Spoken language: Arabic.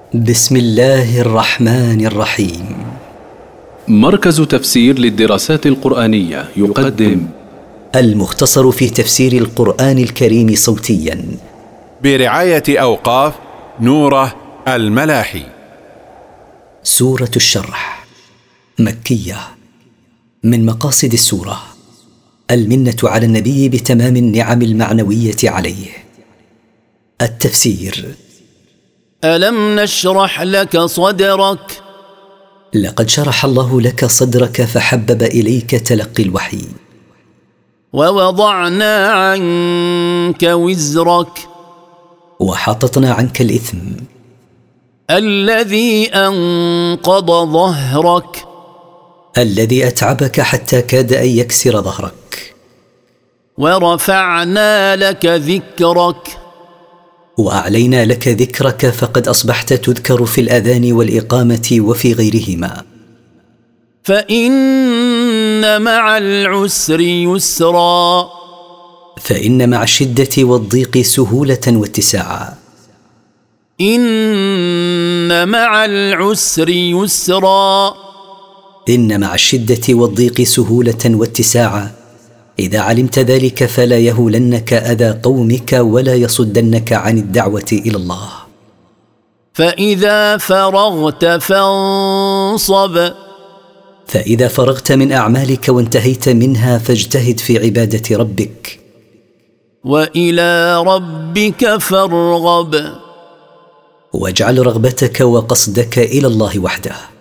بسم الله الرحمن الرحيم. مركز تفسير للدراسات القرآنية يقدم المختصر في تفسير القرآن الكريم صوتيا برعاية أوقاف نوره الملاحي. سورة الشرح مكية. من مقاصد السورة المنة على النبي بتمام النعم المعنوية عليه. التفسير: ألم نشرح لك صدرك؟ لقد شرح الله لك صدرك فحبب إليك تلقي الوحي. ووضعنا عنك وزرك، وحططنا عنك الإثم الذي أنقض ظهرك، الذي أتعبك حتى كاد أن يكسر ظهرك. ورفعنا لك ذكرك، وأعلينا لك ذكرك فقد أصبحت تذكر في الأذان والإقامة وفي غيرهما. فإن مع العسر يسرا، فإن مع الشدة والضيق سهولة واتساعا. إن مع العسر يسرا، إن مع الشدة والضيق سهولة واتساعا. إذا علمت ذلك فلا يهولنك أذى قومك ولا يصدنك عن الدعوة إلى الله. فإذا فرغت فانصب، فإذا فرغت من أعمالك وانتهيت منها فاجتهد في عبادة ربك. وإلى ربك فارغب، واجعل رغبتك وقصدك إلى الله وحده.